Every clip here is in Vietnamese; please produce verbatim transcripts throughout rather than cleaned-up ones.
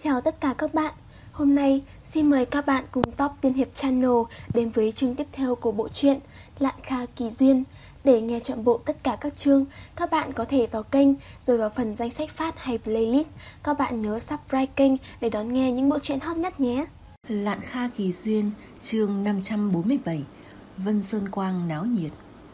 Chào tất cả các bạn. Hôm nay xin mời các bạn cùng Top Tiên Hiệp Channel đến với chương tiếp theo của bộ truyện Lạn Kha Kỳ Duyên. Để nghe trọn bộ tất cả các chương, các bạn có thể vào kênh rồi vào phần danh sách phát hay playlist. Các bạn nhớ subscribe kênh để đón nghe những bộ truyện hot nhất nhé. Lạn Kha Kỳ Duyên, chương năm trăm bốn mươi bảy. Vân Sơn Quang náo nhiệt.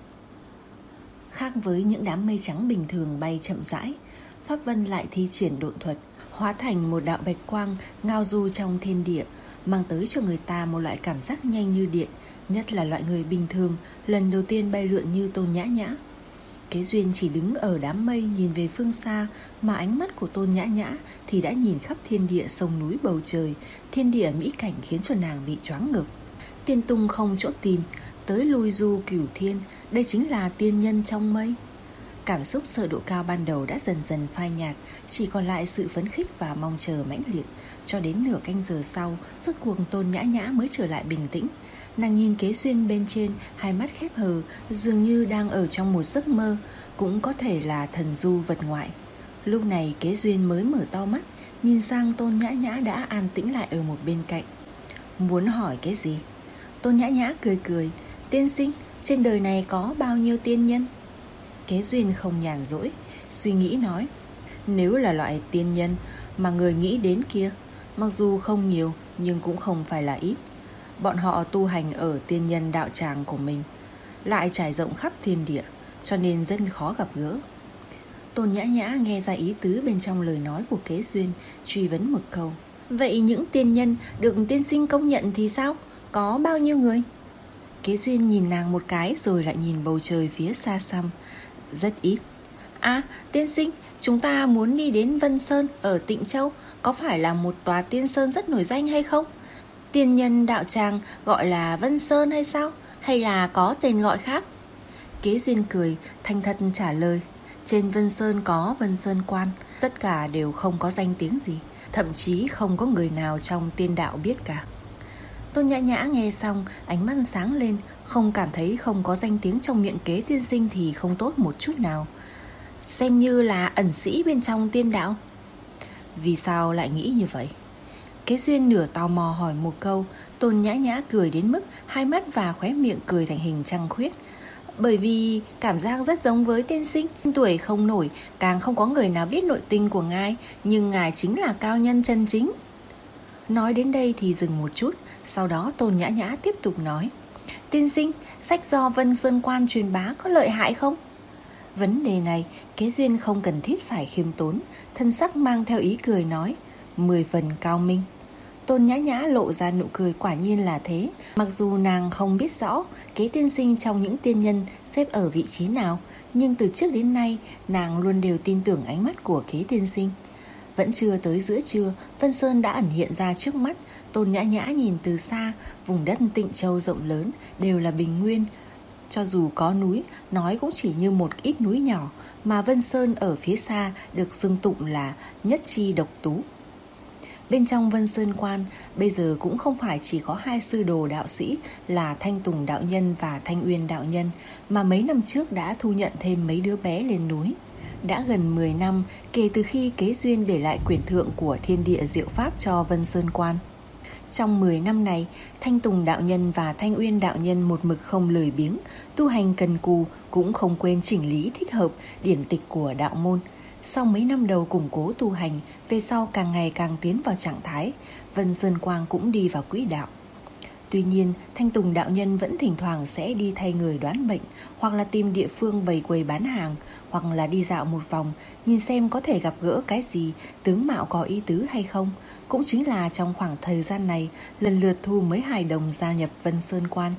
Khác với những đám mây trắng bình thường bay chậm rãi, Pháp Vân lại thi triển độn thuật, hóa thành một đạo bạch quang ngao du trong thiên địa, mang tới cho người ta một loại cảm giác nhanh như điện, nhất là loại người bình thường lần đầu tiên bay lượn như Tôn Nhã Nhã. Kế Duyên chỉ đứng ở đám mây nhìn về phương xa, mà ánh mắt của Tôn Nhã Nhã thì đã nhìn khắp thiên địa sông núi bầu trời, thiên địa mỹ cảnh khiến cho nàng bị choáng ngợp. Tiên tung không chỗ tìm, tới lui du cửu thiên, đây chính là tiên nhân trong mây. Cảm xúc sợ độ cao ban đầu đã dần dần phai nhạt, chỉ còn lại sự phấn khích và mong chờ mãnh liệt. Cho đến nửa canh giờ sau, rốt cuộc Tôn Nhã Nhã mới trở lại bình tĩnh. Nàng nhìn Kế Duyên bên trên, hai mắt khép hờ, dường như đang ở trong một giấc mơ, cũng có thể là thần du vật ngoại. Lúc này Kế Duyên mới mở to mắt, nhìn sang Tôn Nhã Nhã đã an tĩnh lại ở một bên cạnh. Muốn hỏi cái gì? Tôn Nhã Nhã cười cười, tiên sinh, trên đời này có bao nhiêu tiên nhân? Kế Duyên không nhàn rỗi, suy nghĩ nói, nếu là loại tiên nhân mà người nghĩ đến kia, mặc dù không nhiều nhưng cũng không phải là ít. Bọn họ tu hành ở tiên nhân đạo tràng của mình, lại trải rộng khắp thiên địa, cho nên rất khó gặp gỡ. Tôn Nhã Nhã nghe ra ý tứ bên trong lời nói của Kế Duyên, truy vấn một câu, vậy những tiên nhân được tiên sinh công nhận thì sao? Có bao nhiêu người? Kế Duyên nhìn nàng một cái rồi lại nhìn bầu trời phía xa xăm. Rất ít. À, tiên sinh, chúng ta muốn đi đến Vân Sơn ở Tịnh Châu, có phải là một tòa tiên sơn rất nổi danh hay không? Tiên nhân đạo tràng gọi là Vân Sơn hay sao? Hay là có tên gọi khác? Kế Duyên cười, thành thật trả lời, trên Vân Sơn có Vân Sơn Quan, tất cả đều không có danh tiếng gì, thậm chí không có người nào trong tiên đạo biết cả. Tôn Nhã Nhã nghe xong, ánh mắt sáng lên, không cảm thấy không có danh tiếng trong miệng Kế tiên sinh thì không tốt một chút nào. Xem như là ẩn sĩ bên trong tiên đạo. Vì sao lại nghĩ như vậy? Kế Duyên nửa tò mò hỏi một câu. Tôn Nhã Nhã cười đến mức hai mắt và khóe miệng cười thành hình trăng khuyết. Bởi vì cảm giác rất giống với tiên sinh, tuổi không nổi, càng không có người nào biết nội tình của ngài, nhưng ngài chính là cao nhân chân chính. Nói đến đây thì dừng một chút, sau đó Tôn Nhã Nhã tiếp tục nói, tiên sinh, sách do Vân Sơn Quan truyền bá có lợi hại không? Vấn đề này Kế Duyên không cần thiết phải khiêm tốn, thân sắc mang theo ý cười nói, mười phần cao minh. Tôn Nhã Nhã lộ ra nụ cười, quả nhiên là thế. Mặc dù nàng không biết rõ Kế tiên sinh trong những tiên nhân xếp ở vị trí nào, nhưng từ trước đến nay nàng luôn đều tin tưởng ánh mắt của Kế tiên sinh. Vẫn chưa tới giữa trưa, Vân Sơn đã ẩn hiện ra trước mắt. Tôn Nhã Nhã nhìn từ xa, vùng đất Tịnh Châu rộng lớn đều là bình nguyên. Cho dù có núi, nói cũng chỉ như một ít núi nhỏ, mà Vân Sơn ở phía xa được xưng tụng là nhất chi độc tú. Bên trong Vân Sơn Quan, bây giờ cũng không phải chỉ có hai sư đồ đạo sĩ là Thanh Tùng đạo nhân và Thanh Uyên đạo nhân, mà mấy năm trước đã thu nhận thêm mấy đứa bé lên núi. Đã gần mười năm kể từ khi Kế Duyên để lại quyển thượng của Thiên Địa Diệu Pháp cho Vân Sơn Quan. Trong mười năm này, Thanh Tùng đạo nhân và Thanh Uyên đạo nhân một mực không lười biếng, tu hành cần cù, cũng không quên chỉnh lý thích hợp điển tịch của đạo môn. Sau mấy năm đầu củng cố tu hành, về sau càng ngày càng tiến vào trạng thái, Vân Sơn Quang cũng đi vào quỹ đạo. Tuy nhiên, Thanh Tùng đạo nhân vẫn thỉnh thoảng sẽ đi thay người đoán bệnh, hoặc là tìm địa phương bày quầy bán hàng, hoặc là đi dạo một vòng, nhìn xem có thể gặp gỡ cái gì, tướng mạo có ý tứ hay không. Cũng chính là trong khoảng thời gian này, lần lượt thu mấy hài đồng gia nhập Vân Sơn Quan.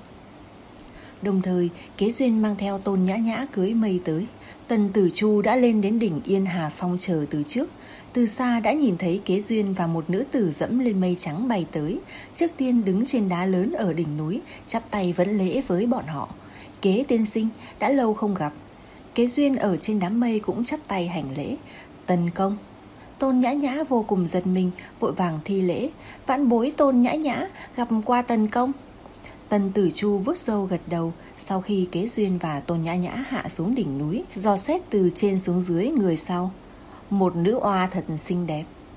Đồng thời, Kế Duyên mang theo Tôn Nhã Nhã cưới mây tới. Tần Tử Chu đã lên đến đỉnh Yên Hà Phong chờ từ trước. Từ xa đã nhìn thấy Kế Duyên và một nữ tử dẫm lên mây trắng bay tới. Trước tiên đứng trên đá lớn ở đỉnh núi, chắp tay vấn lễ với bọn họ. Kế tiên sinh, đã lâu không gặp. Kế Duyên ở trên đám mây cũng chắp tay hành lễ. Tần công. Tôn Nhã Nhã vô cùng giật mình, vội vàng thi lễ. Vãn bối Tôn Nhã Nhã gặp qua Tần công. Tần Tử Chu vuốt râu gật đầu. Sau khi Kế Duyên và Tôn Nhã Nhã hạ xuống đỉnh núi, dò xét từ trên xuống dưới người sau. Một nữ oa thật xinh đẹp.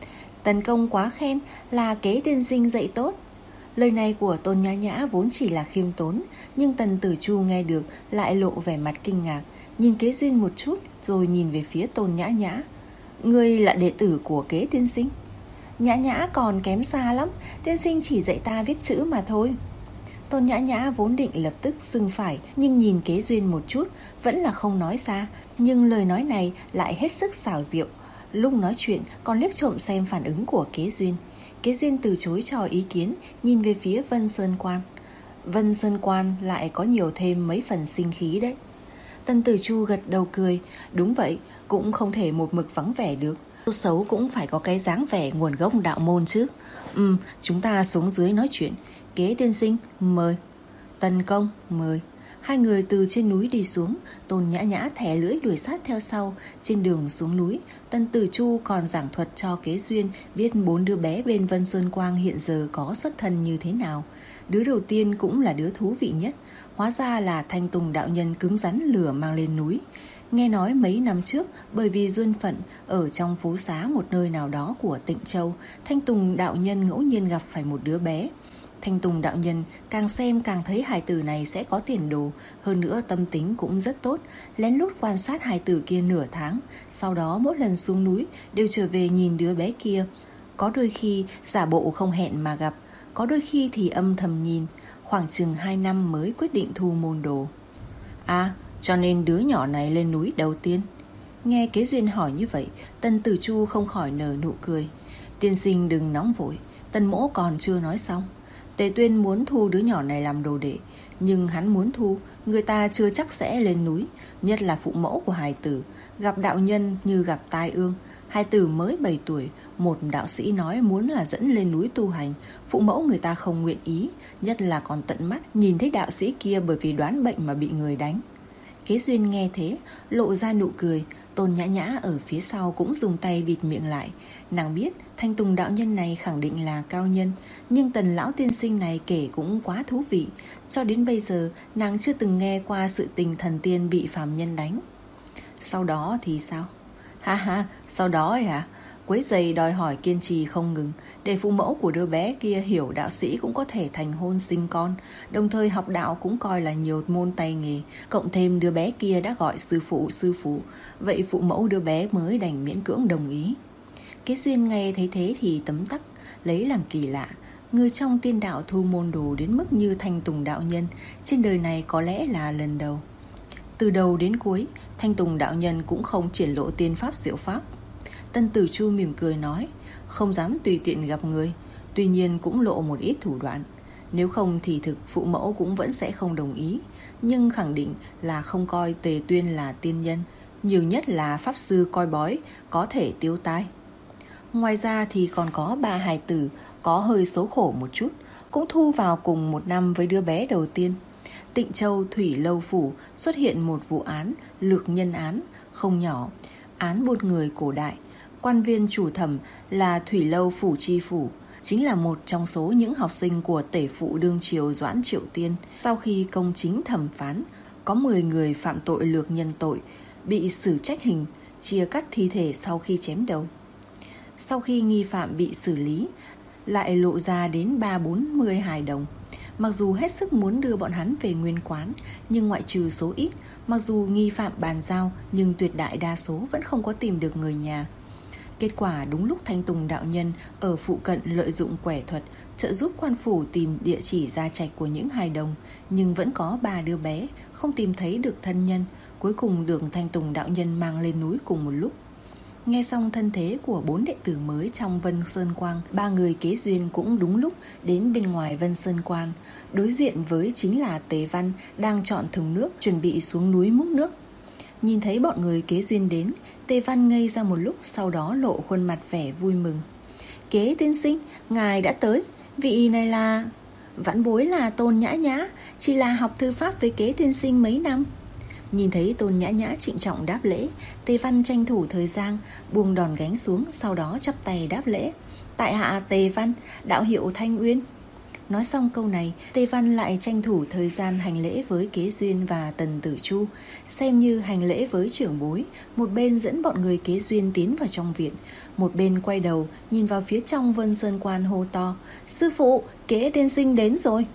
Tần công quá khen, là Kế tiên sinh dạy tốt. Lời này của Tôn Nhã Nhã vốn chỉ là khiêm tốn, nhưng Tần Tử Chu nghe được lại lộ vẻ mặt kinh ngạc, nhìn Kế Duyên một chút rồi nhìn về phía Tôn Nhã Nhã. Ngươi là đệ tử của Kế tiên sinh? Nhã Nhã còn kém xa lắm, tiên sinh chỉ dạy ta viết chữ mà thôi. Tôn Nhã Nhã vốn định lập tức xưng phải, nhưng nhìn Kế Duyên một chút vẫn là không nói ra, nhưng lời nói này lại hết sức xảo diệu. Lúc nói chuyện còn liếc trộm xem phản ứng của Kế Duyên. Kế Duyên từ chối cho ý kiến, nhìn về phía Vân Sơn Quan. Vân Sơn Quan lại có nhiều thêm mấy phần sinh khí đấy. Tần Tử Chu gật đầu cười, đúng vậy, cũng không thể một mực vắng vẻ được. Tốt xấu cũng phải có cái dáng vẻ nguồn gốc đạo môn chứ. Ừ, chúng ta xuống dưới nói chuyện. Kế tiên sinh, mời. Tần công, mời. Hai người từ trên núi đi xuống, Tôn Nhã Nhã thẻ lưỡi đuổi sát theo sau. Trên đường xuống núi, Tần Tử Chu còn giảng thuật cho Kế Duyên biết bốn đứa bé bên Vân Sơn Quang hiện giờ có xuất thân như thế nào. Đứa đầu tiên cũng là đứa thú vị nhất, hóa ra là Thanh Tùng đạo nhân cứng rắn lửa mang lên núi. Nghe nói mấy năm trước, bởi vì duyên phận, ở trong phố xá một nơi nào đó của Tịnh Châu, Thanh Tùng đạo nhân ngẫu nhiên gặp phải một đứa bé. Thanh Tùng đạo nhân càng xem càng thấy hài tử này sẽ có tiền đồ, hơn nữa tâm tính cũng rất tốt, lén lút quan sát hài tử kia nửa tháng, sau đó mỗi lần xuống núi đều trở về nhìn đứa bé kia. Có đôi khi giả bộ không hẹn mà gặp, có đôi khi thì âm thầm nhìn, khoảng chừng hai năm mới quyết định thu môn đồ. À, cho nên đứa nhỏ này lên núi đầu tiên. Nghe Kế Duyên hỏi như vậy, Tần Tử Chu không khỏi nở nụ cười. Tiên sinh đừng nóng vội, Tần mỗ còn chưa nói xong. Tề Tuyên muốn thu đứa nhỏ này làm đồ đệ, nhưng hắn muốn thu, người ta chưa chắc sẽ lên núi, nhất là phụ mẫu của hài tử, gặp đạo nhân như gặp tai ương. Hài tử mới bảy tuổi, một đạo sĩ nói muốn là dẫn lên núi tu hành, phụ mẫu người ta không nguyện ý, nhất là còn tận mắt nhìn thấy đạo sĩ kia bởi vì đoán bệnh mà bị người đánh. Kế Duyên nghe thế, lộ ra nụ cười. Tôn Nhã Nhã ở phía sau cũng dùng tay bịt miệng lại. Nàng biết Thanh Tùng đạo nhân này khẳng định là cao nhân, nhưng Tần lão tiên sinh này kể cũng quá thú vị. Cho đến bây giờ nàng chưa từng nghe qua sự tình thần tiên bị phàm nhân đánh. Sau đó thì sao? Ha ha, sau đó ấy hả? Quấy giày đòi hỏi kiên trì không ngừng, để phụ mẫu của đứa bé kia hiểu đạo sĩ cũng có thể thành hôn sinh con, đồng thời học đạo cũng coi là nhiều môn tay nghề, cộng thêm đứa bé kia đã gọi sư phụ sư phụ, vậy phụ mẫu đứa bé mới đành miễn cưỡng đồng ý. Kế Duyên nghe thấy thế thì tấm tắc, lấy làm kỳ lạ. Người trong tiên đạo thu môn đồ đến mức như Thanh Tùng đạo nhân, trên đời này có lẽ là lần đầu. Từ đầu đến cuối, Thanh Tùng đạo nhân cũng không triển lộ tiên pháp diệu pháp. Tần Tử Chu mỉm cười nói, không dám tùy tiện gặp người, tuy nhiên cũng lộ một ít thủ đoạn. Nếu không thì thực phụ mẫu cũng vẫn sẽ không đồng ý, nhưng khẳng định là không coi Tề Tuyên là tiên nhân, nhiều nhất là pháp sư coi bói, có thể tiêu tai. Ngoài ra thì còn có ba hài tử có hơi số khổ một chút, cũng thu vào cùng một năm với đứa bé đầu tiên. Tịnh Châu Thủy Lâu Phủ xuất hiện một vụ án lược nhân án không nhỏ, án buôn người cổ đại. Quan viên chủ thẩm là Thủy Lâu Phủ Chi Phủ, chính là một trong số những học sinh của tể phụ đương triều Doãn Triệu Tiên. Sau khi công chính thẩm phán, có mười người phạm tội lược nhân tội, bị xử trách hình, chia cắt thi thể sau khi chém đầu. Sau khi nghi phạm bị xử lý, lại lộ ra đến ba bốn mươi hài đồng. Mặc dù hết sức muốn đưa bọn hắn về nguyên quán, nhưng ngoại trừ số ít, mặc dù nghi phạm bàn giao, nhưng tuyệt đại đa số vẫn không có tìm được người nhà. Kết quả đúng lúc Thanh Tùng đạo nhân ở phụ cận lợi dụng quẻ thuật, trợ giúp quan phủ tìm địa chỉ gia trạch của những hài đồng, nhưng vẫn có ba đứa bé không tìm thấy được thân nhân, cuối cùng được Thanh Tùng đạo nhân mang lên núi cùng một lúc. Nghe xong thân thế của bốn đệ tử mới trong Vân Sơn Quang, ba người Kế Duyên cũng đúng lúc đến bên ngoài Vân Sơn Quang. Đối diện với chính là Tề Văn đang chọn thùng nước chuẩn bị xuống núi múc nước. Nhìn thấy bọn người Kế Duyên đến, Tề Văn ngây ra một lúc, sau đó lộ khuôn mặt vẻ vui mừng. Kế tiên sinh, ngài đã tới, vị này là... Vãn bối là Tôn Nhã Nhã, chỉ là học thư pháp với Kế tiên sinh mấy năm. Nhìn thấy Tôn Nhã Nhã trịnh trọng đáp lễ, Tề Văn tranh thủ thời gian buông đòn gánh xuống, sau đó chắp tay đáp lễ. Tại hạ Tề Văn, đạo hiệu Thanh Uyên. Nói xong câu này, Tề Văn lại tranh thủ thời gian hành lễ với Kế Duyên và Tần Tử Chu, xem như hành lễ với trưởng bối. Một bên dẫn bọn người Kế Duyên tiến vào trong viện, một bên quay đầu nhìn vào phía trong Vân Sơn Quan hô to: "Sư phụ, Kế tiên sinh đến rồi."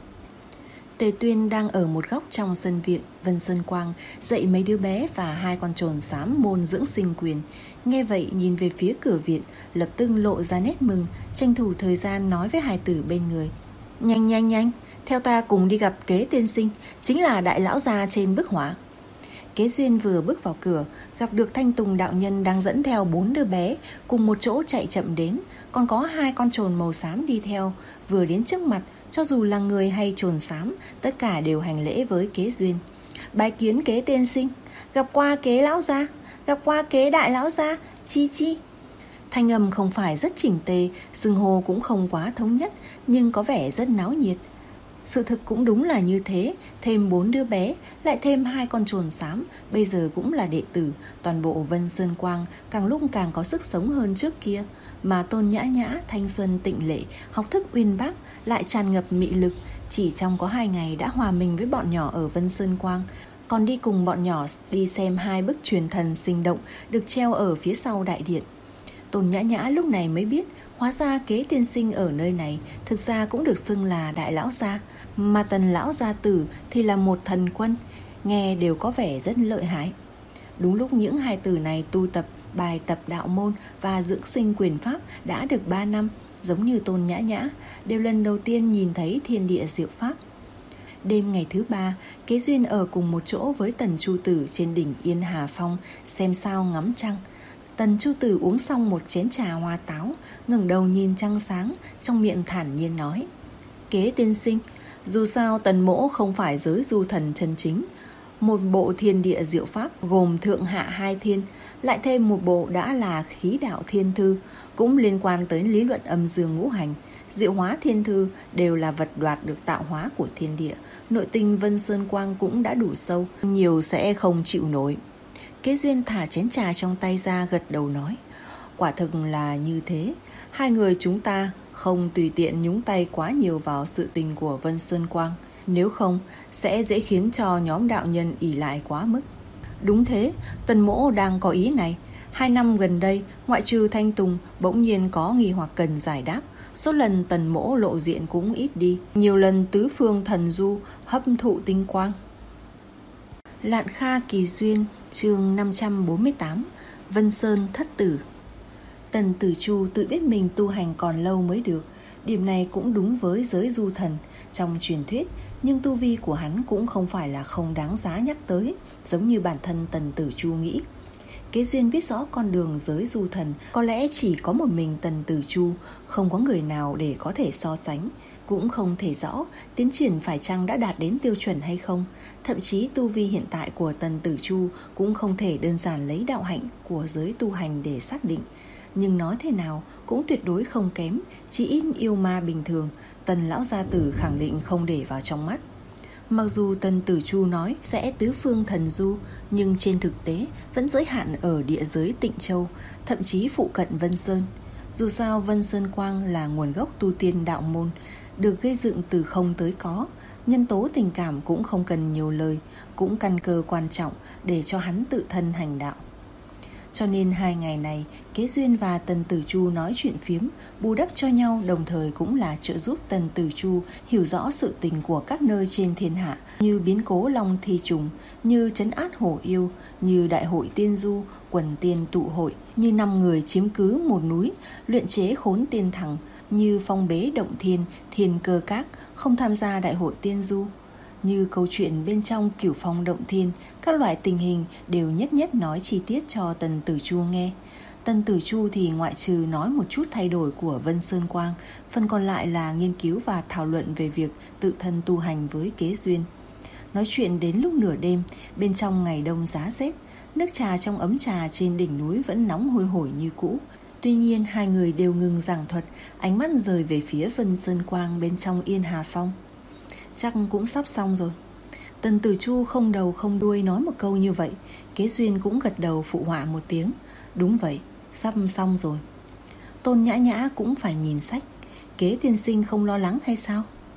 Tề Tuyên đang ở một góc trong sân viện Vân Sơn Quang dạy mấy đứa bé và hai con trồn xám môn dưỡng sinh quyền. Nghe vậy nhìn về phía cửa viện, lập tức lộ ra nét mừng, tranh thủ thời gian nói với hài tử bên người: "Nhanh nhanh nhanh, theo ta cùng đi gặp Kế tiên sinh, chính là đại lão gia trên bức họa." Kế Duyên vừa bước vào cửa, gặp được Thanh Tùng đạo nhân đang dẫn theo bốn đứa bé cùng một chỗ chạy chậm đến, còn có hai con trồn màu xám đi theo. Vừa đến trước mặt, cho dù là người hay trồn xám, tất cả đều hành lễ với Kế Duyên. "Bái kiến Kế tiên sinh, gặp qua Kế lão gia, gặp qua Kế đại lão gia, chi chi." Thanh âm không phải rất chỉnh tề, xưng hô cũng không quá thống nhất, nhưng có vẻ rất náo nhiệt. Sự thực cũng đúng là như thế, thêm bốn đứa bé, lại thêm hai con trồn xám, bây giờ cũng là đệ tử. Toàn bộ Vân Sơn Quang càng lúc càng có sức sống hơn trước kia, mà Tôn Nhã Nhã, thanh xuân tịnh lệ, học thức uyên bác, lại tràn ngập mị lực. Chỉ trong có hai ngày đã hòa mình với bọn nhỏ ở Vân Sơn Quang, còn đi cùng bọn nhỏ đi xem hai bức truyền thần sinh động được treo ở phía sau đại điện. Tôn Nhã Nhã lúc này mới biết, hóa ra Kế tiên sinh ở nơi này thực ra cũng được xưng là đại lão gia, mà Tần lão gia tử thì là một thần quân, nghe đều có vẻ rất lợi hại. Đúng lúc những hài tử này tu tập bài tập đạo môn và dưỡng sinh quyền pháp đã được ba năm, giống như Tôn Nhã Nhã, đều lần đầu tiên nhìn thấy thiên địa diệu pháp. Đêm ngày thứ ba, Kế Duyên ở cùng một chỗ với Tần Chu Tử trên đỉnh Yên Hà Phong xem sao ngắm trăng. Tần Chu Tử uống xong một chén trà hoa táo, ngẩng đầu nhìn trăng sáng, trong miệng thản nhiên nói: "Kế tiên sinh, dù sao Tần mỗ không phải giới du thần chân chính. Một bộ thiên địa diệu pháp gồm thượng hạ hai thiên, lại thêm một bộ đã là khí đạo thiên thư, cũng liên quan tới lý luận âm dương ngũ hành. Diệu hóa thiên thư đều là vật đoạt được tạo hóa của thiên địa. Nội tình Vân Sơn Quang cũng đã đủ sâu, nhiều sẽ không chịu nổi." Kế Duyên thả chén trà trong tay ra, gật đầu nói: "Quả thực là như thế. Hai người chúng ta không tùy tiện nhúng tay quá nhiều vào sự tình của Vân Sơn Quang, nếu không sẽ dễ khiến cho nhóm đạo nhân ỷ lại quá mức." "Đúng thế, Tần mỗ đang có ý này. Hai năm gần đây, ngoại trừ Thanh Tùng bỗng nhiên có nghi hoặc cần giải đáp, số lần Tần mỗ lộ diện cũng ít đi, nhiều lần tứ phương thần du hấp thụ tinh quang." Lạn Kha Kỳ Duyên, chương năm trăm bốn mươi tám, Vân Sơn thất tử. Tần Tử Chu tự biết mình tu hành còn lâu mới được, điểm này cũng đúng với giới du thần trong truyền thuyết, nhưng tu vi của hắn cũng không phải là không đáng giá nhắc tới, giống như bản thân Tần Tử Chu nghĩ. Kế Duyên biết rõ con đường giới du thần có lẽ chỉ có một mình Tần Tử Chu, không có người nào để có thể so sánh, cũng không thể rõ tiến triển phải chăng đã đạt đến tiêu chuẩn hay không. Thậm chí tu vi hiện tại của Tần Tử Chu cũng không thể đơn giản lấy đạo hạnh của giới tu hành để xác định. Nhưng nói thế nào cũng tuyệt đối không kém, chỉ ít yêu ma bình thường, Tần lão gia tử khẳng định không để vào trong mắt. Mặc dù Tần Tử Chu nói sẽ tứ phương thần du, nhưng trên thực tế vẫn giới hạn ở địa giới Tịnh Châu, thậm chí phụ cận Vân Sơn. Dù sao Vân Sơn Quang là nguồn gốc tu tiên đạo môn, được gây dựng từ không tới có, nhân tố tình cảm cũng không cần nhiều lời, cũng căn cơ quan trọng để cho hắn tự thân hành đạo. Cho nên hai ngày này, Kế Duyên và Tần Tử Chu nói chuyện phiếm, bù đắp cho nhau, đồng thời cũng là trợ giúp Tần Tử Chu hiểu rõ sự tình của các nơi trên thiên hạ, như biến cố Long Thi Trùng, như trấn át hổ yêu, như đại hội tiên du, quần tiên tụ hội, như năm người chiếm cứ một núi, luyện chế khốn tiên thẳng, như phong bế động thiên, thiên cơ các, không tham gia đại hội tiên du, như câu chuyện bên trong Cửu Phong động thiên, các loại tình hình đều nhất nhất nói chi tiết cho Tần Tử Chu nghe. Tần Tử Chu thì ngoại trừ nói một chút thay đổi của Vân Sơn Quang, phần còn lại là nghiên cứu và thảo luận về việc tự thân tu hành với Kế Duyên. Nói chuyện đến lúc nửa đêm, bên trong ngày đông giá rét, nước trà trong ấm trà trên đỉnh núi vẫn nóng hôi hổi như cũ. Tuy nhiên hai người đều ngừng giảng thuật, ánh mắt rời về phía Vân Sơn Quang bên trong Yên Hà Phong. Chắc cũng sắp xong rồi. Tần Tử Chu không đầu không đuôi nói một câu như vậy. Kế Duyên cũng gật đầu phụ họa một tiếng. Đúng vậy, sắp xong rồi. Tôn Nhã Nhã cũng phải nhìn sách. Kế tiên sinh không lo lắng hay sao?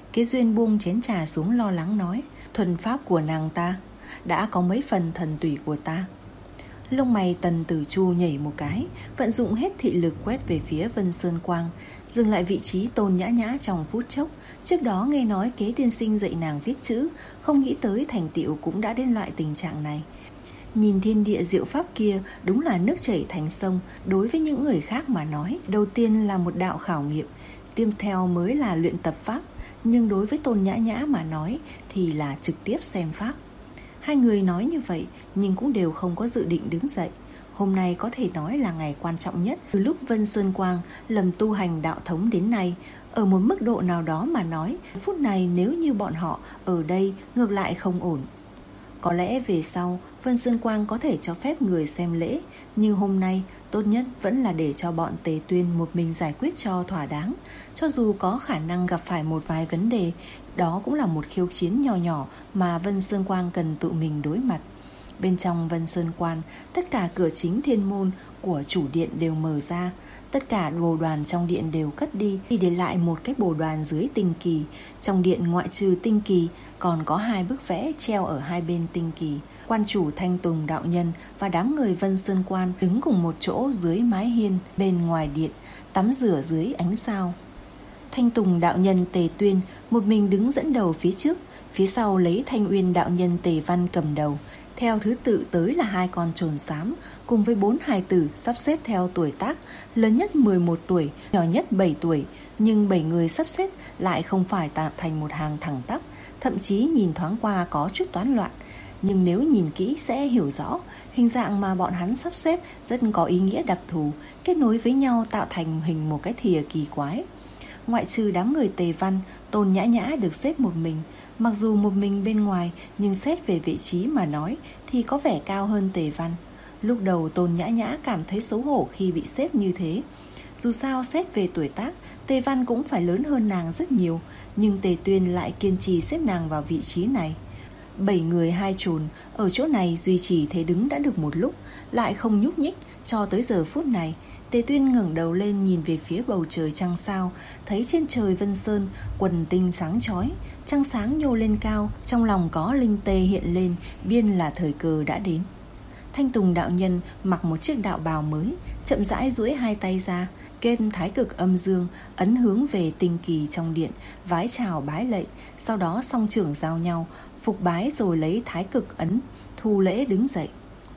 Kế Duyên buông chén trà xuống lo lắng nói: Thuần pháp của nàng ta đã có mấy phần thần tủy của ta. Lông mày Tần Tử Chu nhảy một cái, vận dụng hết thị lực quét về phía Vân Sơn Quang, dừng lại vị trí Tôn Nhã Nhã trong phút chốc. Trước đó nghe nói Kế tiên sinh dạy nàng viết chữ, không nghĩ tới thành tựu cũng đã đến loại tình trạng này. Nhìn thiên địa diệu pháp kia đúng là nước chảy thành sông. Đối với những người khác mà nói, đầu tiên là một đạo khảo nghiệm, tiếp theo mới là luyện tập pháp. Nhưng đối với Tôn Nhã Nhã mà nói thì là trực tiếp xem pháp. Hai người nói như vậy nhưng cũng đều không có dự định đứng dậy. Hôm nay có thể nói là ngày quan trọng nhất từ lúc Vân Sơn Quang lầm tu hành đạo thống đến nay. Ở một mức độ nào đó mà nói, phút này nếu như bọn họ ở đây ngược lại không ổn. Có lẽ về sau Vân Sơn Quang có thể cho phép người xem lễ, nhưng hôm nay tốt nhất vẫn là để cho bọn Tề Tuyên một mình giải quyết cho thỏa đáng. Cho dù có khả năng gặp phải một vài vấn đề, đó cũng là một khiêu chiến nhỏ nhỏ mà Vân Sơn Quang cần tự mình đối mặt. Bên trong Vân Sơn Quan, tất cả cửa chính thiên môn của chủ điện đều mở ra. Tất cả bồ đoàn trong điện đều cất đi, chỉ để lại một cái bồ đoàn dưới tinh kỳ. Trong điện ngoại trừ tinh kỳ, còn có hai bức vẽ treo ở hai bên tinh kỳ. Quan chủ Thanh Tùng đạo nhân và đám người Vân Sơn Quan đứng cùng một chỗ dưới mái hiên bên ngoài điện, tắm rửa dưới ánh sao. Thanh Tùng đạo nhân Tề Tuyên một mình đứng dẫn đầu phía trước, phía sau lấy Thanh Uyên đạo nhân Tề Văn cầm đầu. Theo thứ tự tới là hai con trồn xám cùng với bốn hài tử sắp xếp theo tuổi tác, lớn nhất mười một tuổi, nhỏ nhất bảy tuổi, nhưng bảy người sắp xếp lại không phải tạo thành một hàng thẳng tắp, thậm chí nhìn thoáng qua có chút toán loạn. Nhưng nếu nhìn kỹ sẽ hiểu rõ, hình dạng mà bọn hắn sắp xếp rất có ý nghĩa đặc thù, kết nối với nhau tạo thành hình một cái thìa kỳ quái. Ngoại trừ đám người Tề Văn, Tôn Nhã Nhã được xếp một mình. Mặc dù một mình bên ngoài, nhưng xét về vị trí mà nói thì có vẻ cao hơn Tề Văn. Lúc đầu Tôn Nhã Nhã cảm thấy xấu hổ khi bị xếp như thế. Dù sao xét về tuổi tác, Tề Văn cũng phải lớn hơn nàng rất nhiều, nhưng Tề Tuyên lại kiên trì xếp nàng vào vị trí này. Bảy người hai chồn ở chỗ này duy trì thế đứng đã được một lúc, lại không nhúc nhích cho tới giờ phút này. Tề Tuyên ngẩng đầu lên nhìn về phía bầu trời trăng sao, thấy trên trời Vân Sơn quần tinh sáng chói, trăng sáng nhô lên cao, trong lòng có linh tê hiện lên, biên là thời cơ đã đến. Thanh Tùng đạo nhân mặc một chiếc đạo bào mới, chậm rãi duỗi hai tay ra, kết thái cực âm dương, ấn hướng về tinh kỳ trong điện, vái chào bái lạy, sau đó song trưởng giao nhau, phục bái rồi lấy thái cực ấn, thu lễ đứng dậy.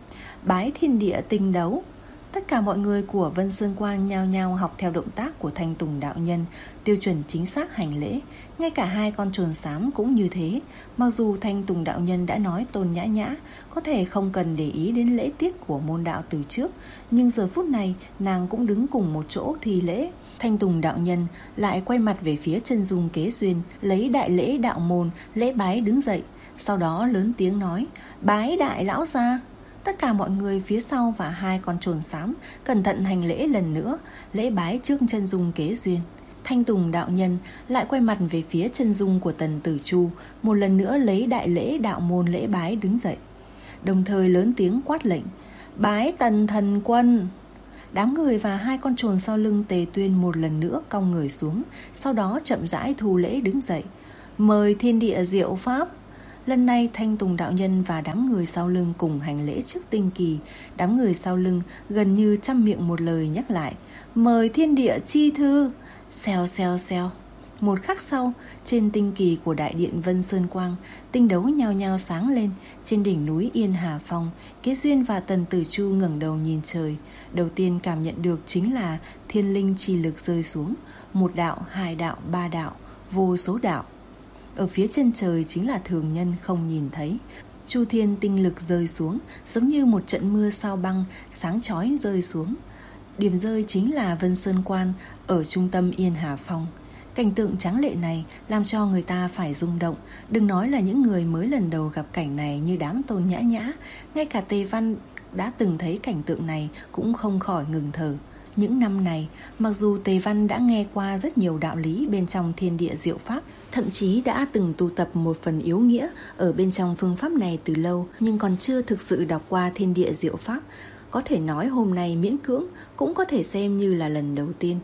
Bái thiên địa tinh đấu. Tất cả mọi người của Vân Sơn Quang nhao nhao học theo động tác của Thanh Tùng đạo nhân, tiêu chuẩn chính xác hành lễ. Ngay cả hai con trồn xám cũng như thế. Mặc dù Thanh Tùng đạo nhân đã nói Tôn Nhã Nhã có thể không cần để ý đến lễ tiết của môn đạo từ trước, nhưng giờ phút này nàng cũng đứng cùng một chỗ thi lễ. Thanh Tùng đạo nhân lại quay mặt về phía chân dung Kế Duyên, lấy đại lễ đạo môn lễ bái đứng dậy, sau đó lớn tiếng nói: bái đại lão gia. Tất cả mọi người phía sau và hai con trồn xám cẩn thận hành lễ lần nữa, lễ bái trước chân dung Kế Duyên. Thanh Tùng đạo nhân lại quay mặt về phía chân dung của Tần Tử Chu, một lần nữa lấy đại lễ đạo môn lễ bái đứng dậy, đồng thời lớn tiếng quát lệnh: bái Tần thần quân. Đám người và hai con trồn sau lưng Tề Tuyên một lần nữa cong người xuống, sau đó chậm rãi thu lễ đứng dậy: mời thiên địa diệu pháp. Lần này Thanh Tùng đạo nhân và đám người sau lưng cùng hành lễ trước tinh kỳ. Đám người sau lưng gần như trăm miệng một lời nhắc lại: mời thiên địa chi thư. Xèo xèo xèo. Một khắc sau, trên tinh kỳ của đại điện Vân Sơn Quang, tinh đấu nhao nhao sáng lên. Trên đỉnh núi Yên Hà Phong, Kế Duyên và Tần Tử Chu ngẩng đầu nhìn trời. Đầu tiên cảm nhận được chính là thiên linh chi lực rơi xuống. Một đạo, hai đạo, ba đạo, vô số đạo. Ở phía chân trời chính là thường nhân không nhìn thấy. Chu thiên tinh lực rơi xuống, giống như một trận mưa sao băng sáng chói rơi xuống. Điểm rơi chính là Vân Sơn Quan ở trung tâm Yên Hà Phong. Cảnh tượng tráng lệ này làm cho người ta phải rung động. Đừng nói là những người mới lần đầu gặp cảnh này như đám Tôn Nhã Nhã, ngay cả Tề Văn đã từng thấy cảnh tượng này cũng không khỏi ngừng thở. Những năm này, mặc dù Tề Văn đã nghe qua rất nhiều đạo lý bên trong thiên địa diệu pháp, thậm chí đã từng tu tập một phần yếu nghĩa ở bên trong phương pháp này từ lâu, nhưng còn chưa thực sự đọc qua thiên địa diệu pháp. Có thể nói hôm nay miễn cưỡng cũng có thể xem như là lần đầu tiên.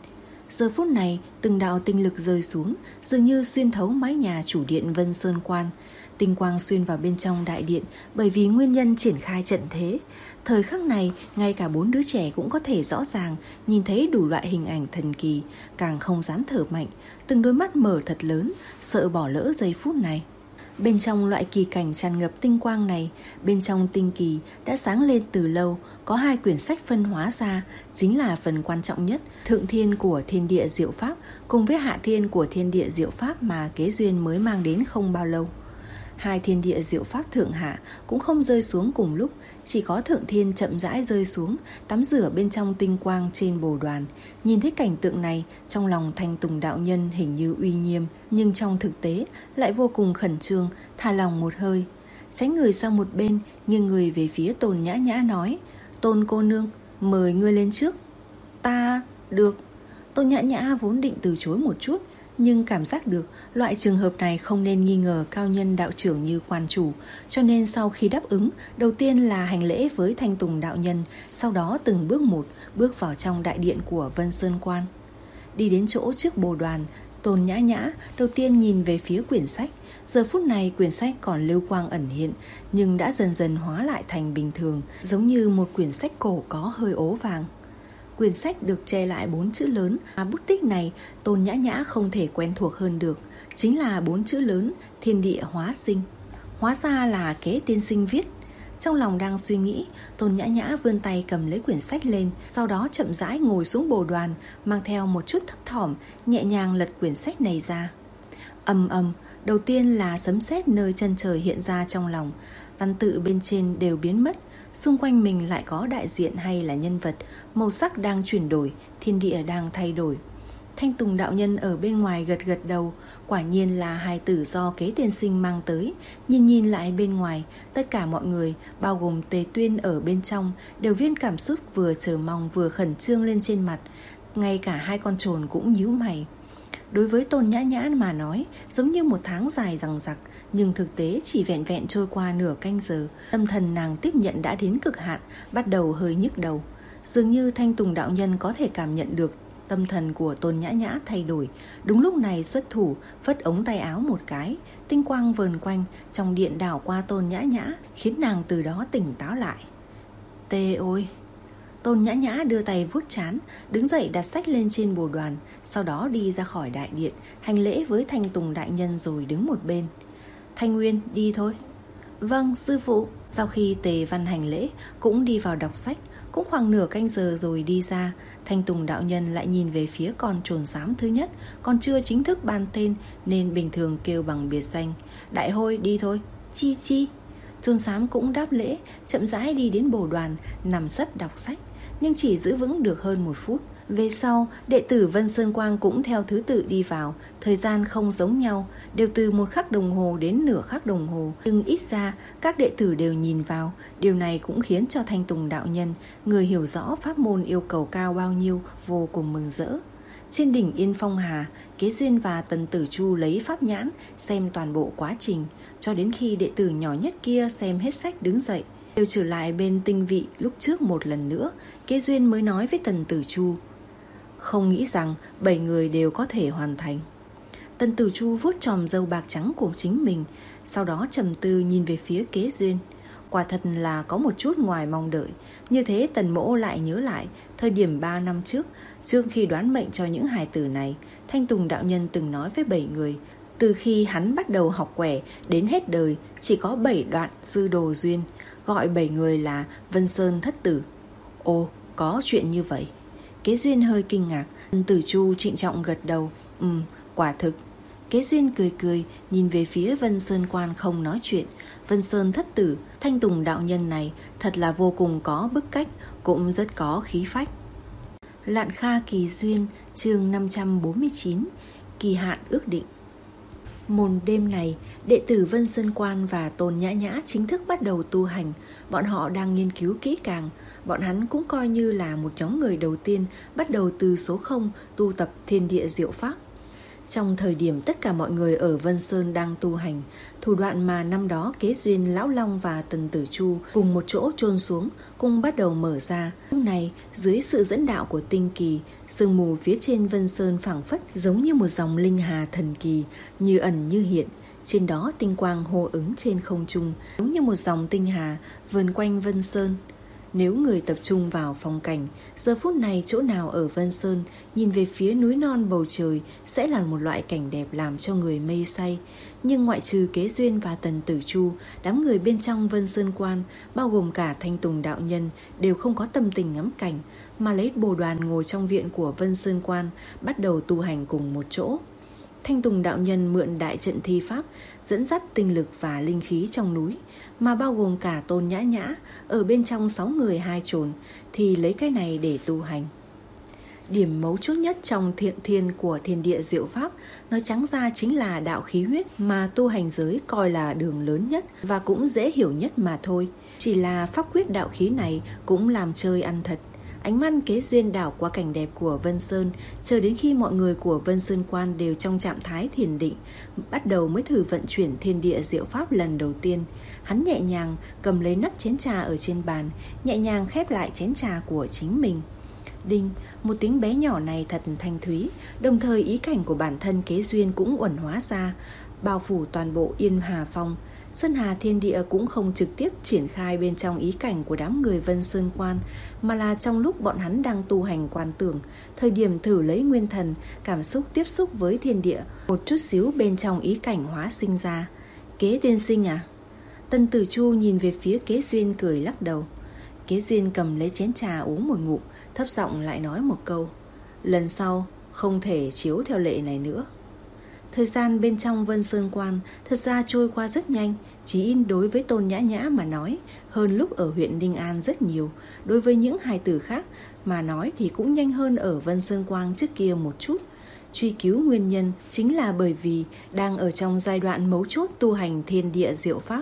Giờ phút này, từng đạo tinh lực rơi xuống, dường như xuyên thấu mái nhà chủ điện Vân Sơn Quan. Tinh quang xuyên vào bên trong đại điện bởi vì nguyên nhân triển khai trận thế. Thời khắc này, ngay cả bốn đứa trẻ cũng có thể rõ ràng nhìn thấy đủ loại hình ảnh thần kỳ, càng không dám thở mạnh, từng đôi mắt mở thật lớn, sợ bỏ lỡ giây phút này. Bên trong loại kỳ cảnh tràn ngập tinh quang này, bên trong tinh kỳ đã sáng lên từ lâu, có hai quyển sách phân hóa ra, chính là phần quan trọng nhất, Thượng Thiên của Thiên Địa Diệu Pháp cùng với Hạ Thiên của Thiên Địa Diệu Pháp mà Kế Duyên mới mang đến không bao lâu. Hai thiên địa diệu pháp thượng hạ cũng không rơi xuống cùng lúc, chỉ có thượng thiên chậm rãi rơi xuống, tắm rửa bên trong tinh quang trên bồ đoàn. Nhìn thấy cảnh tượng này, trong lòng Thanh Tùng đạo nhân hình như uy nghiêm, nhưng trong thực tế lại vô cùng khẩn trương, thả lòng một hơi. Tránh người sang một bên, nghiêng người về phía Tôn Nhã Nhã nói: Tôn cô nương, mời ngươi lên trước. Ta... được. Tôn Nhã Nhã vốn định từ chối một chút, nhưng cảm giác được loại trường hợp này không nên nghi ngờ cao nhân đạo trưởng như quan chủ, cho nên sau khi đáp ứng, đầu tiên là hành lễ với Thanh Tùng đạo nhân, sau đó từng bước một bước vào trong đại điện của Vân Sơn Quan. Đi đến chỗ trước bồ đoàn, Tôn Nhã Nhã đầu tiên nhìn về phía quyển sách. Giờ phút này quyển sách còn lưu quang ẩn hiện, nhưng đã dần dần hóa lại thành bình thường, giống như một quyển sách cổ có hơi ố vàng. Quyển sách được che lại bốn chữ lớn, mà bút tích này Tôn Nhã Nhã không thể quen thuộc hơn được, chính là bốn chữ lớn Thiên Địa Hóa Sinh. Hóa ra là Kế tiên sinh viết. Trong lòng đang suy nghĩ, Tôn Nhã Nhã vươn tay cầm lấy quyển sách lên, sau đó chậm rãi ngồi xuống bồ đoàn, mang theo một chút thấp thỏm, nhẹ nhàng lật quyển sách này ra. Ầm ầm, đầu tiên là sấm sét nơi chân trời hiện ra trong lòng, văn tự bên trên đều biến mất. Xung quanh mình lại có đại diện hay là nhân vật, màu sắc đang chuyển đổi, thiên địa đang thay đổi. Thanh Tùng đạo nhân ở bên ngoài gật gật đầu, quả nhiên là hài tử do Kế tiên sinh mang tới. Nhìn nhìn lại bên ngoài, tất cả mọi người, bao gồm Tề Tuyên ở bên trong, đều viên cảm xúc vừa chờ mong vừa khẩn trương lên trên mặt. Ngay cả hai con trồn cũng nhíu mày. Đối với Tôn Nhã Nhã mà nói, giống như một tháng dài dằng dặc, nhưng thực tế chỉ vẹn vẹn trôi qua nửa canh giờ. Tâm thần nàng tiếp nhận đã đến cực hạn, bắt đầu hơi nhức đầu. Dường như Thanh Tùng đạo nhân có thể cảm nhận được tâm thần của Tôn Nhã Nhã thay đổi. Đúng lúc này xuất thủ, phất ống tay áo một cái, tinh quang vờn quanh trong điện đảo qua Tôn Nhã Nhã, khiến nàng từ đó tỉnh táo lại. Tê ôi! Tôn Nhã Nhã đưa tay vuốt trán, đứng dậy đặt sách lên trên bồ đoàn, sau đó đi ra khỏi đại điện, hành lễ với Thanh Tùng đại nhân rồi đứng một bên. Thanh Nguyên, đi thôi. Vâng, sư phụ. Sau khi Tề Văn hành lễ, cũng đi vào đọc sách, cũng khoảng nửa canh giờ rồi đi ra. Thanh Tùng đạo nhân lại nhìn về phía con trồn xám thứ nhất, còn chưa chính thức ban tên nên bình thường kêu bằng biệt danh. Đại Hôi, đi thôi. Chi chi. Trồn xám cũng đáp lễ, chậm rãi đi đến bồ đoàn, nằm sấp đọc sách, nhưng chỉ giữ vững được hơn một phút. Về sau, đệ tử Vân Sơn Quang cũng theo thứ tự đi vào, thời gian không giống nhau, đều từ một khắc đồng hồ đến nửa khắc đồng hồ, nhưng ít ra các đệ tử đều nhìn vào. Điều này cũng khiến cho Thanh Tùng đạo nhân, người hiểu rõ pháp môn yêu cầu cao bao nhiêu, vô cùng mừng rỡ. Trên đỉnh Yên Phong Hà, Kế Duyên và Tần Tử Chu lấy pháp nhãn xem toàn bộ quá trình, cho đến khi đệ tử nhỏ nhất kia xem hết sách đứng dậy, đều trở lại bên tinh vị lúc trước một lần nữa. Kế Duyên mới nói với Tần Tử Chu: không nghĩ rằng bảy người đều có thể hoàn thành. Tần Tử Chu vuốt chòm râu bạc trắng của chính mình, sau đó trầm tư nhìn về phía Kế Duyên. Quả thật là có một chút ngoài mong đợi. Như thế Tần Mỗ lại nhớ lại thời điểm ba năm trước, trước khi đoán mệnh cho những hài tử này, Thanh Tùng đạo nhân từng nói với bảy người, từ khi hắn bắt đầu học quẻ đến hết đời chỉ có bảy đoạn sư đồ duyên, gọi bảy người là Vân Sơn thất tử. Ồ, có chuyện như vậy? Kế Duyên hơi kinh ngạc. Tần Tử Chu trịnh trọng gật đầu. Ừ, quả thực. Kế Duyên cười cười, nhìn về phía Vân Sơn Quan không nói chuyện. Vân Sơn thất tử, Thanh Tùng đạo nhân này thật là vô cùng có bức cách, cũng rất có khí phách. Lạn Kha Kỳ Duyên, chương năm trăm bốn mươi chín, kỳ hạn ước định. Một đêm này, đệ tử Vân Sơn Quan và Tôn Nhã Nhã chính thức bắt đầu tu hành. Bọn họ đang nghiên cứu kỹ càng. Bọn hắn cũng coi như là một nhóm người đầu tiên bắt đầu từ số không tu tập thiên địa diệu pháp. Trong thời điểm tất cả mọi người ở Vân Sơn đang tu hành, thủ đoạn mà năm đó Kế Duyên, Lão Long và Tần Tử Chu cùng một chỗ chôn xuống cũng bắt đầu mở ra. Lúc này, dưới sự dẫn đạo của Tinh Kỳ, sương mù phía trên Vân Sơn phảng phất giống như một dòng linh hà thần kỳ, như ẩn như hiện. Trên đó tinh quang hô ứng trên không trung, giống như một dòng tinh hà vờn quanh Vân Sơn. Nếu người tập trung vào phong cảnh, giờ phút này chỗ nào ở Vân Sơn, nhìn về phía núi non bầu trời sẽ là một loại cảnh đẹp làm cho người mê say. Nhưng ngoại trừ Kế Duyên và Tần Tử Chu, đám người bên trong Vân Sơn Quan, bao gồm cả Thanh Tùng đạo nhân, đều không có tâm tình ngắm cảnh, mà lấy bồ đoàn ngồi trong viện của Vân Sơn Quan, bắt đầu tu hành cùng một chỗ. Thanh Tùng đạo nhân mượn đại trận thi pháp, dẫn dắt tinh lực và linh khí trong núi, mà bao gồm cả Tôn Nhã Nhã ở bên trong sáu người hai chồn, thì lấy cái này để tu hành. Điểm mấu chốt nhất trong thiện thiên của thiên địa diệu pháp, nói trắng ra chính là đạo khí huyết mà tu hành giới coi là đường lớn nhất và cũng dễ hiểu nhất mà thôi. Chỉ là pháp quyết đạo khí này cũng làm chơi ăn thật. Ánh mắt Kế Duyên đảo qua cảnh đẹp của Vân Sơn, chờ đến khi mọi người của Vân Sơn Quan đều trong trạng thái thiền định, bắt đầu mới thử vận chuyển thiên địa diệu pháp lần đầu tiên. Hắn nhẹ nhàng cầm lấy nắp chén trà ở trên bàn, nhẹ nhàng khép lại chén trà của chính mình. Đinh, một tiếng bé nhỏ này thật thanh thúy, đồng thời ý cảnh của bản thân Kế Duyên cũng uẩn hóa ra, bao phủ toàn bộ Yên Hà Phong. Sơn Hà thiên địa cũng không trực tiếp triển khai bên trong ý cảnh của đám người Vân Sơn Quan, mà là trong lúc bọn hắn đang tu hành quan tưởng, thời điểm thử lấy nguyên thần, cảm xúc tiếp xúc với thiên địa, một chút xíu bên trong ý cảnh hóa sinh ra. Kế tiên sinh à? Tần Tử Chu nhìn về phía Kế Duyên cười lắc đầu. Kế Duyên cầm lấy chén trà uống một ngụm, thấp giọng lại nói một câu: lần sau không thể chiếu theo lệ này nữa. Thời gian bên trong Vân Sơn Quan thật ra trôi qua rất nhanh, chỉ in đối với Tôn Nhã Nhã mà nói hơn lúc ở huyện Ninh An rất nhiều. Đối với những hài tử khác mà nói thì cũng nhanh hơn ở Vân Sơn Quan trước kia một chút. Truy cứu nguyên nhân chính là bởi vì đang ở trong giai đoạn mấu chốt tu hành thiên địa diệu pháp.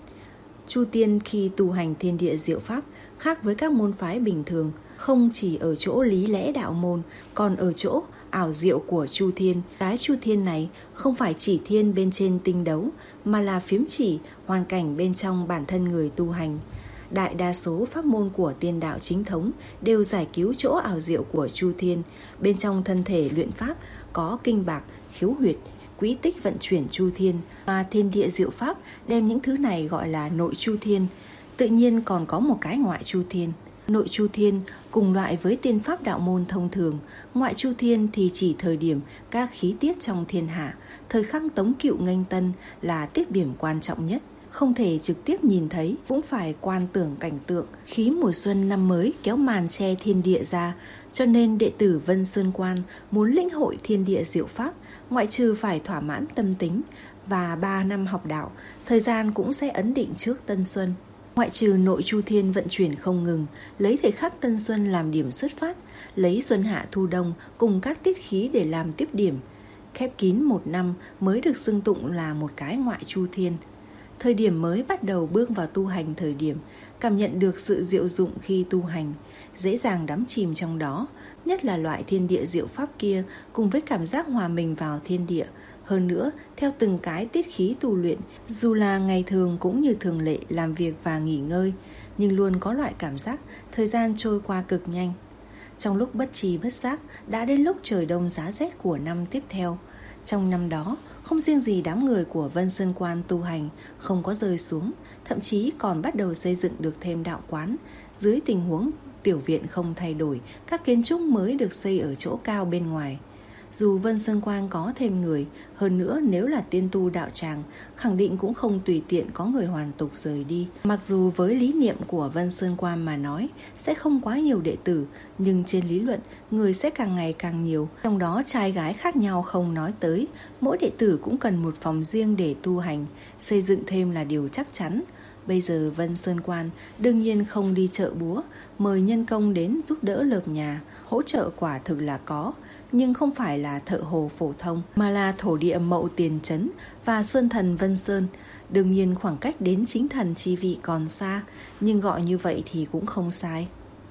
Chu Tiên khi tu hành thiên địa diệu pháp khác với các môn phái bình thường, không chỉ ở chỗ lý lẽ đạo môn, còn ở chỗ ảo diệu của Chu Thiên. Cái Chu Thiên này không phải chỉ thiên bên trên tinh đấu, mà là phiếm chỉ hoàn cảnh bên trong bản thân người tu hành. Đại đa số pháp môn của tiên đạo chính thống đều giải cứu chỗ ảo diệu của Chu Thiên. Bên trong thân thể luyện pháp có kinh bạc, khiếu huyệt, quỹ tích vận chuyển Chu Thiên, mà thiên địa diệu pháp đem những thứ này gọi là nội Chu Thiên. Tự nhiên còn có một cái ngoại Chu Thiên. Nội Chu Thiên cùng loại với tiên pháp đạo môn thông thường, ngoại Chu Thiên thì chỉ thời điểm các khí tiết trong thiên hạ, thời khắc tống cựu nghênh tân là tiết điểm quan trọng nhất, không thể trực tiếp nhìn thấy, cũng phải quan tưởng cảnh tượng. Khí mùa xuân năm mới kéo màn che thiên địa ra, cho nên đệ tử Vân Sơn Quan muốn lĩnh hội thiên địa diệu pháp, ngoại trừ phải thỏa mãn tâm tính và ba năm học đạo, thời gian cũng sẽ ấn định trước Tân Xuân. Ngoại trừ nội Chu Thiên vận chuyển không ngừng, lấy thời khắc Tân Xuân làm điểm xuất phát, lấy xuân hạ thu đông cùng các tiết khí để làm tiếp điểm, khép kín một năm mới được xưng tụng là một cái ngoại Chu Thiên. Thời điểm mới bắt đầu bước vào tu hành thời điểm, cảm nhận được sự diệu dụng khi tu hành, dễ dàng đắm chìm trong đó, nhất là loại thiên địa diệu pháp kia cùng với cảm giác hòa mình vào thiên địa. Hơn nữa, theo từng cái tiết khí tu luyện, dù là ngày thường cũng như thường lệ làm việc và nghỉ ngơi, nhưng luôn có loại cảm giác thời gian trôi qua cực nhanh. Trong lúc bất tri bất giác, đã đến lúc trời đông giá rét của năm tiếp theo. Trong năm đó, không riêng gì đám người của Vân Sơn Quan tu hành không có rơi xuống, thậm chí còn bắt đầu xây dựng được thêm đạo quán. Dưới tình huống tiểu viện không thay đổi, các kiến trúc mới được xây ở chỗ cao bên ngoài. Dù Vân Sơn Quan có thêm người, hơn nữa nếu là tiên tu đạo tràng, khẳng định cũng không tùy tiện có người hoàn tục rời đi. Mặc dù với lý niệm của Vân Sơn Quan mà nói, sẽ không quá nhiều đệ tử, nhưng trên lý luận, người sẽ càng ngày càng nhiều. Trong đó trai gái khác nhau không nói tới, mỗi đệ tử cũng cần một phòng riêng để tu hành, xây dựng thêm là điều chắc chắn. Bây giờ Vân Sơn Quan đương nhiên không đi chợ búa, mời nhân công đến giúp đỡ lợp nhà, hỗ trợ quả thực là có, nhưng không phải là thợ hồ phổ thông, mà là thổ địa mậu tiền trấn và sơn thần Vân Sơn. Đương nhiên khoảng cách đến chính thần chi vị còn xa, nhưng gọi như vậy thì cũng không sai.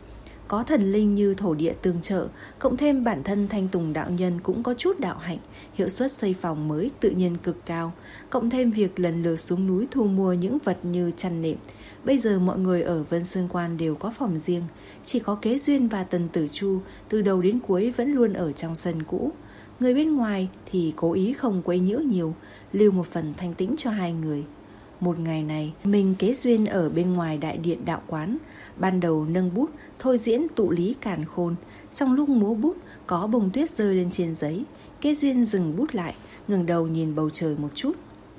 Có thần linh như thổ địa tương trợ, cộng thêm bản thân Thanh Tùng đạo nhân cũng có chút đạo hạnh, hiệu suất xây phòng mới tự nhiên cực cao, cộng thêm việc lần lượt xuống núi thu mua những vật như chăn nệm. Bây giờ mọi người ở Vân Sơn Quan đều có phòng riêng, chỉ có Kế Duyên và Tần Tử Chu từ đầu đến cuối vẫn luôn ở trong sân cũ. Người bên ngoài thì cố ý không quấy nhiễu nhiều, lưu một phần thanh tĩnh cho hai người. Một ngày này, mình Kế Duyên ở bên ngoài đại điện đạo quán, ban đầu nâng bút thôi diễn tụ lý càn khôn. Trong lúc múa bút có bông tuyết rơi lên trên giấy, Kế Duyên dừng bút lại, ngẩng đầu nhìn bầu trời một chút.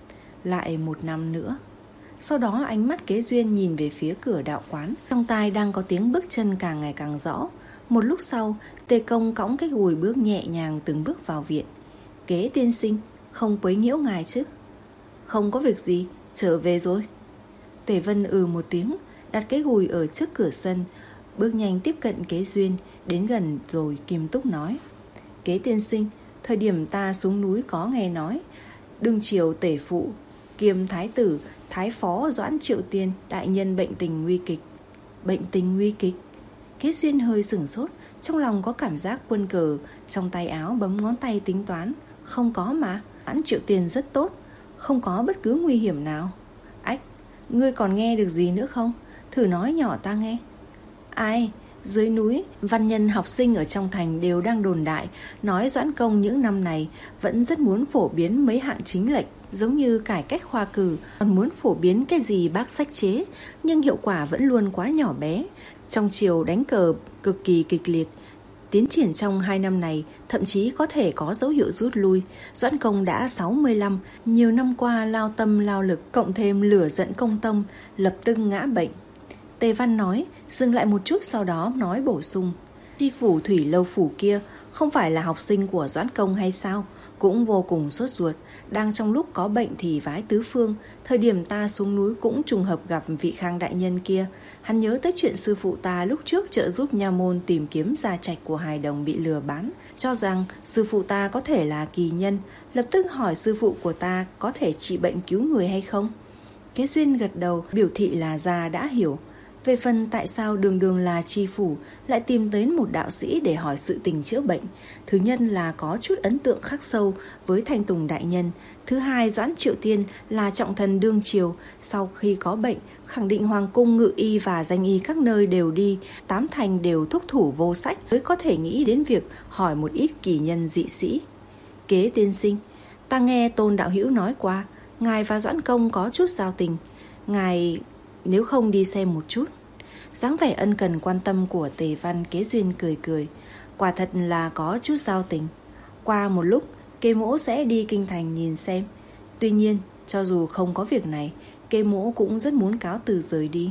Lại một năm nữa. Sau đó ánh mắt Kế Duyên nhìn về phía cửa đạo quán, trong tai đang có tiếng bước chân càng ngày càng rõ. Một lúc sau, Tề Công cõng cái gùi bước nhẹ nhàng từng bước vào viện. Kế tiên sinh, không quấy nhiễu ngài chứ? Không có việc gì, trở về rồi. Tề Vân ừ một tiếng, đặt cái gùi ở trước cửa sân, bước nhanh tiếp cận Kế Duyên, đến gần rồi nghiêm túc nói. Kế tiên sinh, thời điểm ta xuống núi có nghe nói, đương triều tể phụ, kiêm thái tử, thái phó Doãn Triệu Tiên đại nhân bệnh tình nguy kịch. Bệnh tình nguy kịch? Kế Duyên hơi sửng sốt, trong lòng có cảm giác quân cờ, trong tay áo bấm ngón tay tính toán. Không có mà, Doãn Triệu Tiên rất tốt, không có bất cứ nguy hiểm nào. Ách, ngươi còn nghe được gì nữa không? Thử nói nhỏ ta nghe. Ai? Dưới núi, văn nhân học sinh ở trong thành đều đang đồn đại, nói Doãn Công những năm này vẫn rất muốn phổ biến mấy hạng chính lệnh, giống như cải cách khoa cử, còn muốn phổ biến cái gì bác sách chế, nhưng hiệu quả vẫn luôn quá nhỏ bé. Trong triều đánh cờ cực kỳ kịch liệt, tiến triển trong hai năm này thậm chí có thể có dấu hiệu rút lui. Doãn Công đã sáu mươi lăm, nhiều năm qua lao tâm lao lực, cộng thêm lửa giận công tâm, lập tức ngã bệnh. Tề Văn nói, dừng lại một chút sau đó nói bổ sung. Tri phủ Thủy Lâu Phủ kia không phải là học sinh của Doãn Công hay sao? Cũng vô cùng sốt ruột, đang trong lúc có bệnh thì vái tứ phương. Thời điểm ta xuống núi cũng trùng hợp gặp vị Khang đại nhân kia. Hắn nhớ tới chuyện sư phụ ta lúc trước trợ giúp nha môn tìm kiếm gia trạch của hài đồng bị lừa bán, cho rằng sư phụ ta có thể là kỳ nhân, lập tức hỏi sư phụ của ta có thể trị bệnh cứu người hay không. Kế Duyên gật đầu, biểu thị là già đã hiểu. Về phần tại sao đường đường là tri phủ lại tìm tới một đạo sĩ để hỏi sự tình chữa bệnh, thứ nhất là có chút ấn tượng khắc sâu với Thanh Tùng đại nhân, thứ hai Doãn Triệu Tiên là trọng thần đương triều, sau khi có bệnh khẳng định hoàng cung, ngự y và danh y các nơi đều đi, tám thành đều thúc thủ vô sách, mới có thể nghĩ đến việc hỏi một ít kỳ nhân dị sĩ. Kế tiên sinh, ta nghe Tôn đạo hữu nói qua, ngài và Doãn Công có chút giao tình, ngài nếu không đi xem một chút. Dáng vẻ ân cần quan tâm của Tề Văn, Kế Duyên cười cười. Quả thật là có chút giao tình. Qua một lúc, Kế Mỗ sẽ đi kinh thành nhìn xem. Tuy nhiên, cho dù không có việc này, Kế Mỗ cũng rất muốn cáo từ rời đi.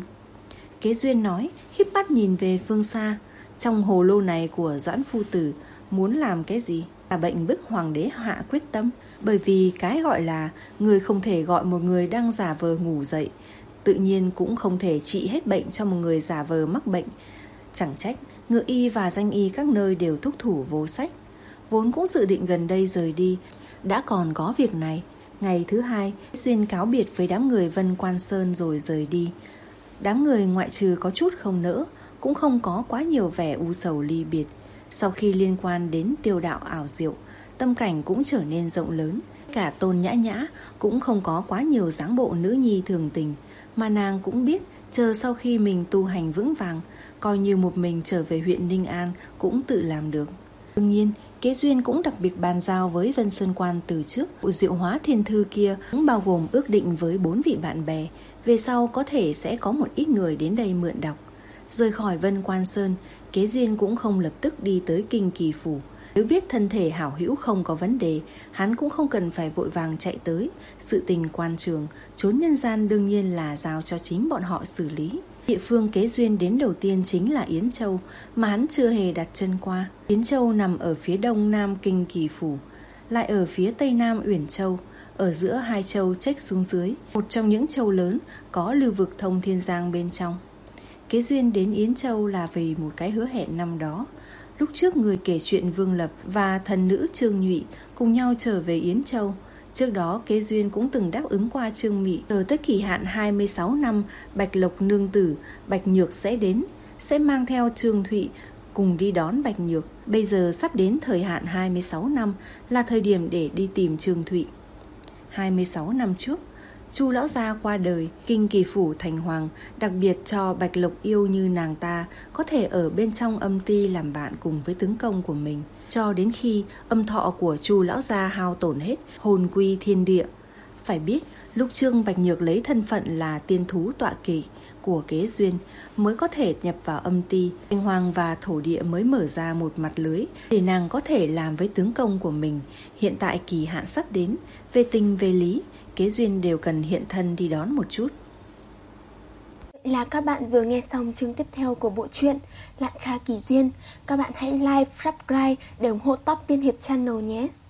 Kế Duyên nói, híp mắt nhìn về phương xa. Trong hồ lô này của Doãn phu tử muốn làm cái gì? Là bệnh bức hoàng đế hạ quyết tâm. Bởi vì cái gọi là người không thể gọi một người đang giả vờ ngủ dậy, tự nhiên cũng không thể trị hết bệnh cho một người giả vờ mắc bệnh. Chẳng trách ngự y và danh y các nơi đều thúc thủ vô sách. Vốn cũng dự định gần đây rời đi, đã còn có việc này. Ngày thứ hai, Duyên cáo biệt với đám người Vân Quan Sơn rồi rời đi. Đám người ngoại trừ có chút không nỡ, cũng không có quá nhiều vẻ u sầu ly biệt. Sau khi liên quan đến tiêu đạo ảo diệu, tâm cảnh cũng trở nên rộng lớn. Cả Tôn Nhã Nhã cũng không có quá nhiều dáng bộ nữ nhi thường tình, mà nàng cũng biết chờ sau khi mình tu hành vững vàng, coi như một mình trở về huyện Ninh An cũng tự làm được. Đương nhiên, Kế Duyên cũng đặc biệt bàn giao với Vân Sơn Quan từ trước, bộ Diệu Hóa Thiên Thư kia cũng bao gồm ước định với bốn vị bạn bè, về sau có thể sẽ có một ít người đến đây mượn đọc. Rời khỏi Vân Quan Sơn, Kế Duyên cũng không lập tức đi tới Kinh Kỳ Phủ. Nếu biết thân thể hảo hữu không có vấn đề, hắn cũng không cần phải vội vàng chạy tới. Sự tình quan trường, chốn nhân gian đương nhiên là giao cho chính bọn họ xử lý. Địa phương Kế Duyên đến đầu tiên chính là Yến Châu, mà hắn chưa hề đặt chân qua. Yến Châu nằm ở phía đông nam Kinh Kỳ Phủ, lại ở phía tây nam Uyển Châu, ở giữa hai châu chếch xuống dưới, một trong những châu lớn có lưu vực thông Thiên Giang bên trong. Kế Duyên đến Yến Châu là vì một cái hứa hẹn năm đó. Lúc trước người kể chuyện Vương Lập và thần nữ Trương Nhụy cùng nhau trở về Yến Châu. Trước đó Kế Duyên cũng từng đáp ứng qua Trương Mị, chờ tới kỳ hạn hai mươi sáu năm Bạch Lộc nương tử Bạch Nhược sẽ đến. sẽ mang theo Trương Thụy cùng đi đón Bạch Nhược. Bây giờ sắp đến thời hạn hai mươi sáu năm, là thời điểm để đi tìm Trương Thụy. hai mươi sáu năm trước, Chu lão gia qua đời, kinh kỳ phủ thành hoàng đặc biệt cho Bạch Lộc yêu như nàng ta có thể ở bên trong âm ti làm bạn cùng với tướng công của mình, cho đến khi âm thọ của Chu lão gia hao tổn hết, hồn quy thiên địa. Phải biết, lúc Trương Bạch Nhược lấy thân phận là tiên thú tọa kỵ của Kế Duyên mới có thể nhập vào âm ti, Thanh Hoàng và thổ địa mới mở ra một mặt lưới để nàng có thể làm với tướng công của mình. Hiện tại kỳ hạn sắp đến, về tình về lý, Kế Duyên đều cần hiện thân đi đón một chút. Vậy là các bạn vừa nghe xong chương tiếp theo của bộ truyện Lạn Kha Kỳ Duyên. Các bạn hãy like, subscribe để ủng hộ Top Tiên Hiệp Channel nhé.